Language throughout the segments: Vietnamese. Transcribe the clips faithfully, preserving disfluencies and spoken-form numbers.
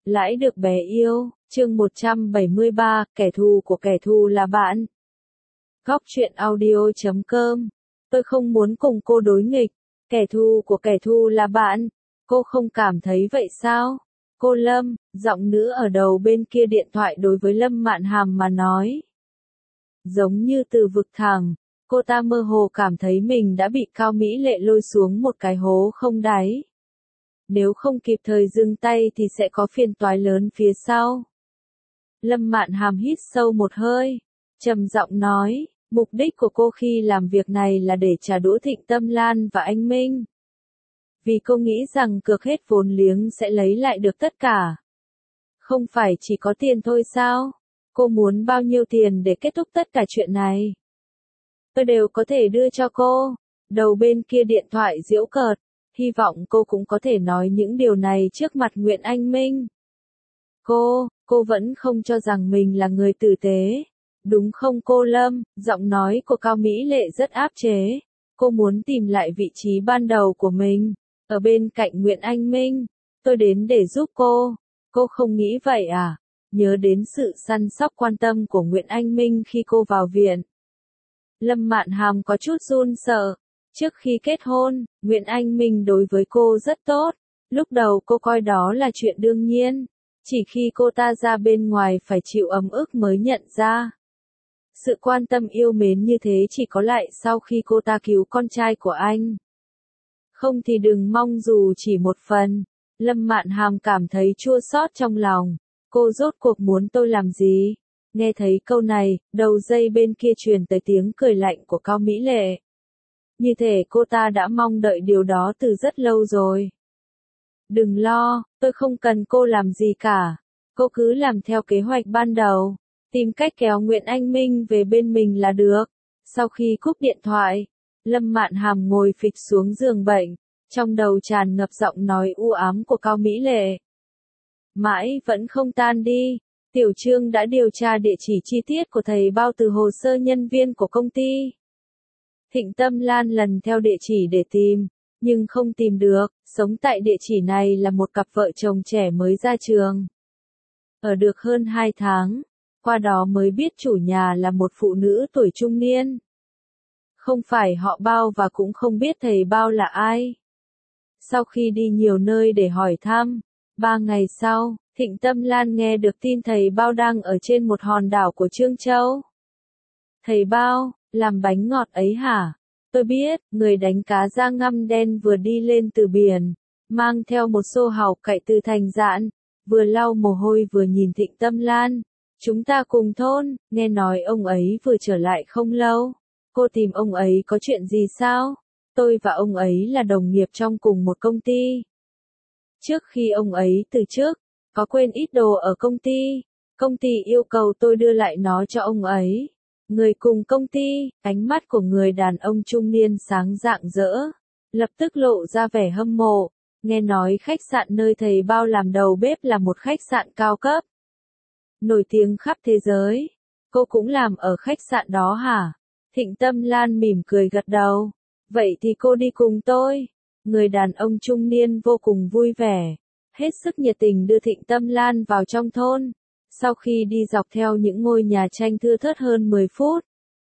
Lãi được bé yêu, chương một trăm bảy mươi ba, kẻ thù của kẻ thù là bạn. Góc truyện audio chấm com. Tôi không muốn cùng cô đối nghịch, kẻ thù của kẻ thù là bạn. Cô không cảm thấy vậy sao? Cô Lâm, giọng nữ ở đầu bên kia điện thoại đối với Lâm Mạn Hàm mà nói. Giống như từ vực thẳm, cô ta mơ hồ cảm thấy mình đã bị Cao Mỹ Lệ lôi xuống một cái hố không đáy. Nếu không kịp thời dừng tay thì sẽ có phiền toái lớn phía sau. Lâm Mạn Hàm hít sâu một hơi, trầm giọng nói, mục đích của cô khi làm việc này là để trả đũa Thịnh Tâm Lan và anh Minh. Vì cô nghĩ rằng cược hết vốn liếng sẽ lấy lại được tất cả. Không phải chỉ có tiền thôi sao? Cô muốn bao nhiêu tiền để kết thúc tất cả chuyện này? Tôi đều có thể đưa cho cô. Đầu bên kia điện thoại giễu cợt. Hy vọng cô cũng có thể nói những điều này trước mặt Nguyễn Anh Minh. Cô, cô vẫn không cho rằng mình là người tử tế. Đúng không cô Lâm? Giọng nói của Cao Mỹ Lệ rất áp chế. Cô muốn tìm lại vị trí ban đầu của mình, ở bên cạnh Nguyễn Anh Minh. Tôi đến để giúp cô. Cô không nghĩ vậy à? Nhớ đến sự săn sóc quan tâm của Nguyễn Anh Minh khi cô vào viện. Lâm Mạn Hàm có chút run sợ. Trước khi kết hôn, Nguyễn Anh Minh đối với cô rất tốt. Lúc đầu cô coi đó là chuyện đương nhiên. Chỉ khi cô ta ra bên ngoài phải chịu ấm ức mới nhận ra. Sự quan tâm yêu mến như thế chỉ có lại sau khi cô ta cứu con trai của anh. Không thì đừng mong dù chỉ một phần. Lâm Mạn Hàm cảm thấy chua xót trong lòng. Cô rốt cuộc muốn tôi làm gì? Nghe thấy câu này, đầu dây bên kia truyền tới tiếng cười lạnh của Cao Mỹ Lệ. Như thể cô ta đã mong đợi điều đó từ rất lâu rồi. Đừng lo, tôi không cần cô làm gì cả. Cô cứ làm theo kế hoạch ban đầu. Tìm cách kéo Nguyễn Anh Minh về bên mình là được. Sau khi cúp điện thoại, Lâm Mạn Hàm ngồi phịch xuống giường bệnh. Trong đầu tràn ngập giọng nói u ám của Cao Mỹ Lệ. Mãi vẫn không tan đi. Tiểu Trương đã điều tra địa chỉ chi tiết của thầy bao từ hồ sơ nhân viên của công ty. Thịnh Tâm Lan lần theo địa chỉ để tìm, nhưng không tìm được. Sống tại địa chỉ này là một cặp vợ chồng trẻ mới ra trường. Ở được hơn hai tháng, qua đó mới biết chủ nhà là một phụ nữ tuổi trung niên. Không phải họ Bao và cũng không biết thầy Bao là ai. Sau khi đi nhiều nơi để hỏi thăm, ba ngày sau, Thịnh Tâm Lan nghe được tin thầy Bao đang ở trên một hòn đảo của Trương Châu. Thầy Bao, làm bánh ngọt ấy hả? Tôi biết, người đánh cá da ngăm đen vừa đi lên từ biển, mang theo một xô hàu cậy từ thành Dạn, vừa lau mồ hôi vừa nhìn Thịnh Tâm Lan. Chúng ta cùng thôn, nghe nói ông ấy vừa trở lại không lâu. Cô tìm ông ấy có chuyện gì sao? Tôi và ông ấy là đồng nghiệp trong cùng một công ty. Trước khi ông ấy từ chức, có quên ít đồ ở công ty. Công ty yêu cầu tôi đưa lại nó cho ông ấy. Người cùng công ty, ánh mắt của người đàn ông trung niên sáng rạng rỡ, lập tức lộ ra vẻ hâm mộ. Nghe nói khách sạn nơi thầy Bao làm đầu bếp là một khách sạn cao cấp, nổi tiếng khắp thế giới. Cô cũng làm ở khách sạn đó hả? Thịnh Tâm Lan mỉm cười gật đầu. Vậy thì cô đi cùng tôi. Người đàn ông trung niên vô cùng vui vẻ, hết sức nhiệt tình đưa Thịnh Tâm Lan vào trong thôn. Sau khi đi dọc theo những ngôi nhà tranh thưa thớt hơn mười phút,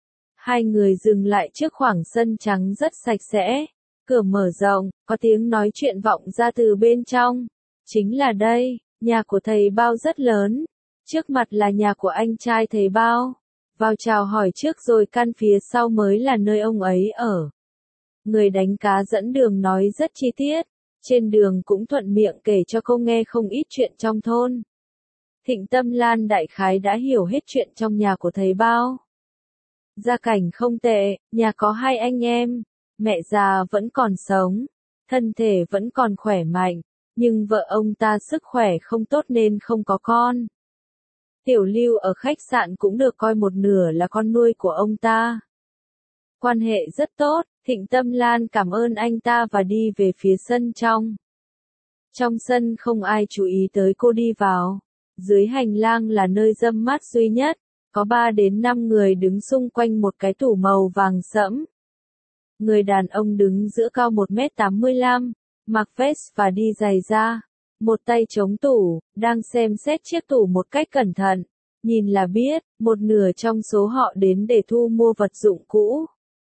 hai người dừng lại trước khoảng sân trắng rất sạch sẽ. Cửa mở rộng, có tiếng nói chuyện vọng ra từ bên trong. Chính là đây, nhà của thầy Bao rất lớn. Trước mặt là nhà của anh trai thầy Bao. Vào chào hỏi trước rồi căn phía sau mới là nơi ông ấy ở. Người đánh cá dẫn đường nói rất chi tiết. Trên đường cũng thuận miệng kể cho cô nghe không ít chuyện trong thôn. Thịnh Tâm Lan đại khái đã hiểu hết chuyện trong nhà của thầy Bao. Gia cảnh không tệ, nhà có hai anh em, mẹ già vẫn còn sống, thân thể vẫn còn khỏe mạnh, nhưng vợ ông ta sức khỏe không tốt nên không có con. Tiểu Lưu ở khách sạn cũng được coi một nửa là con nuôi của ông ta. Quan hệ rất tốt, Thịnh Tâm Lan cảm ơn anh ta và đi về phía sân trong. Trong sân không ai chú ý tới cô đi vào. Dưới hành lang là nơi râm mát duy nhất, có ba đến năm người đứng xung quanh một cái tủ màu vàng sẫm. Người đàn ông đứng giữa cao một mét tám mươi lăm, mặc vest và đi giày da, một tay chống tủ, đang xem xét chiếc tủ một cách cẩn thận. Nhìn là biết, một nửa trong số họ đến để thu mua vật dụng cũ.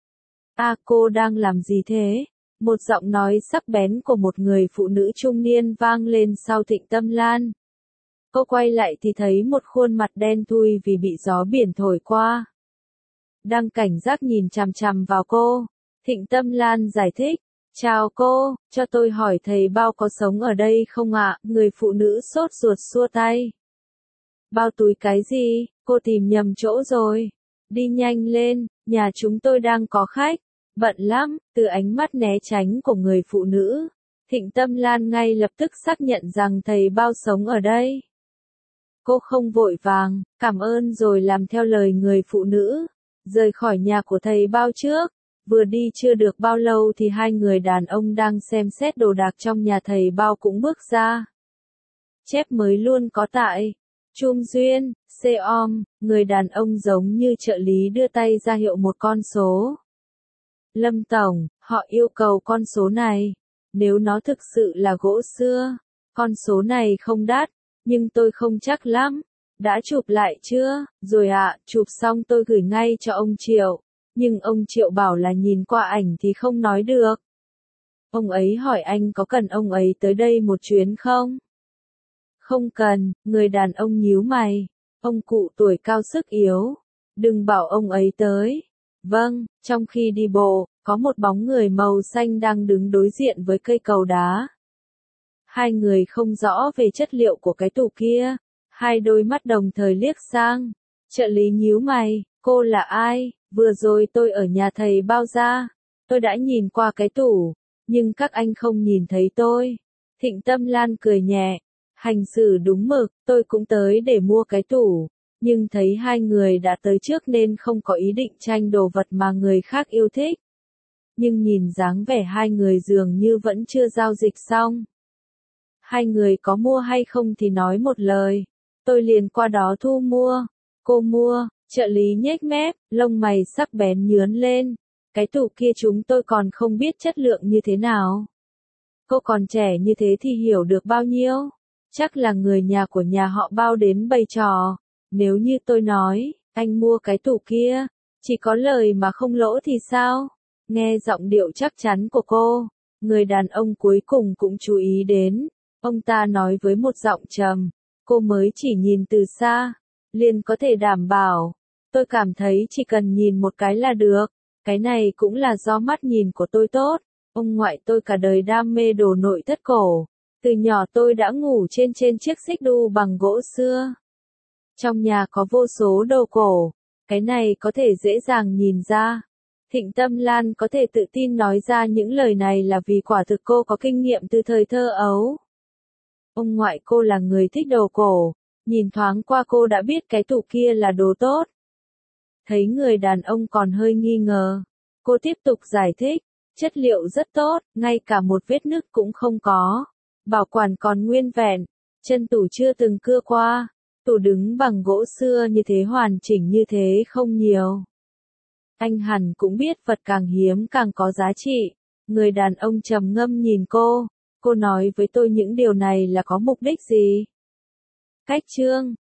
À, cô đang làm gì thế? Một giọng nói sắc bén của một người phụ nữ trung niên vang lên sau Thịnh Tâm Lan. Cô quay lại thì thấy một khuôn mặt đen thui vì bị gió biển thổi qua. Đang cảnh giác nhìn chằm chằm vào cô. Thịnh Tâm Lan giải thích. Chào cô, cho tôi hỏi thầy Bao có sống ở đây không ạ? Người phụ nữ sốt ruột xua tay. Bao túi cái gì? Cô tìm nhầm chỗ rồi. Đi nhanh lên, nhà chúng tôi đang có khách. Bận lắm, từ ánh mắt né tránh của người phụ nữ. Thịnh Tâm Lan ngay lập tức xác nhận rằng thầy Bao sống ở đây. Cô không vội vàng, cảm ơn rồi làm theo lời người phụ nữ. Rời khỏi nhà của thầy Bao trước. Vừa đi chưa được bao lâu thì hai người đàn ông đang xem xét đồ đạc trong nhà thầy Bao cũng bước ra. Chép mới luôn có tại. Trung Duyên, Seom, người đàn ông giống như trợ lý đưa tay ra hiệu một con số. Lâm Tổng, họ yêu cầu con số này. Nếu nó thực sự là gỗ xưa, con số này không đắt, nhưng tôi không chắc lắm. Đã chụp lại chưa? Rồi ạ, chụp xong tôi gửi ngay cho ông Triệu. Nhưng ông Triệu bảo là nhìn qua ảnh thì không nói được. Ông ấy hỏi anh có cần ông ấy tới đây một chuyến không? Không cần, người đàn ông nhíu mày. Ông cụ tuổi cao sức yếu. Đừng bảo ông ấy tới. Vâng, trong khi đi bộ, có một bóng người màu xanh đang đứng đối diện với cây cầu đá. Hai người không rõ về chất liệu của cái tủ kia. Hai đôi mắt đồng thời liếc sang. Trợ lý nhíu mày, cô là ai? Vừa rồi tôi ở nhà thầy Bao ra. Tôi đã nhìn qua cái tủ, nhưng các anh không nhìn thấy tôi. Thịnh Tâm Lan cười nhẹ. Hành xử đúng mực, tôi cũng tới để mua cái tủ. Nhưng thấy hai người đã tới trước nên không có ý định tranh đồ vật mà người khác yêu thích. Nhưng nhìn dáng vẻ hai người dường như vẫn chưa giao dịch xong. Hai người có mua hay không thì nói một lời. Tôi liền qua đó thu mua. Cô mua, trợ lý nhếch mép, lông mày sắc bén nhướn lên. Cái tủ kia chúng tôi còn không biết chất lượng như thế nào. Cô còn trẻ như thế thì hiểu được bao nhiêu? Chắc là người nhà của nhà họ Bao đến bày trò. Nếu như tôi nói, anh mua cái tủ kia, chỉ có lời mà không lỗ thì sao? Nghe giọng điệu chắc chắn của cô, người đàn ông cuối cùng cũng chú ý đến. Ông ta nói với một giọng trầm, cô mới chỉ nhìn từ xa, liền có thể đảm bảo. Tôi cảm thấy chỉ cần nhìn một cái là được, cái này cũng là do mắt nhìn của tôi tốt. Ông ngoại tôi cả đời đam mê đồ nội thất cổ. Từ nhỏ tôi đã ngủ trên trên chiếc xích đu bằng gỗ xưa. Trong nhà có vô số đồ cổ, cái này có thể dễ dàng nhìn ra. Thịnh Tâm Lan có thể tự tin nói ra những lời này là vì quả thực cô có kinh nghiệm từ thời thơ ấu. Ông ngoại cô là người thích đồ cổ, nhìn thoáng qua cô đã biết cái tủ kia là đồ tốt. Thấy người đàn ông còn hơi nghi ngờ, cô tiếp tục giải thích, chất liệu rất tốt, ngay cả một vết nứt cũng không có. Bảo quản còn nguyên vẹn, chân tủ chưa từng cưa qua, tủ đứng bằng gỗ xưa như thế hoàn chỉnh như thế không nhiều. Anh hẳn cũng biết vật càng hiếm càng có giá trị. Người đàn ông trầm ngâm nhìn cô, cô nói với tôi những điều này là có mục đích gì? Cách chương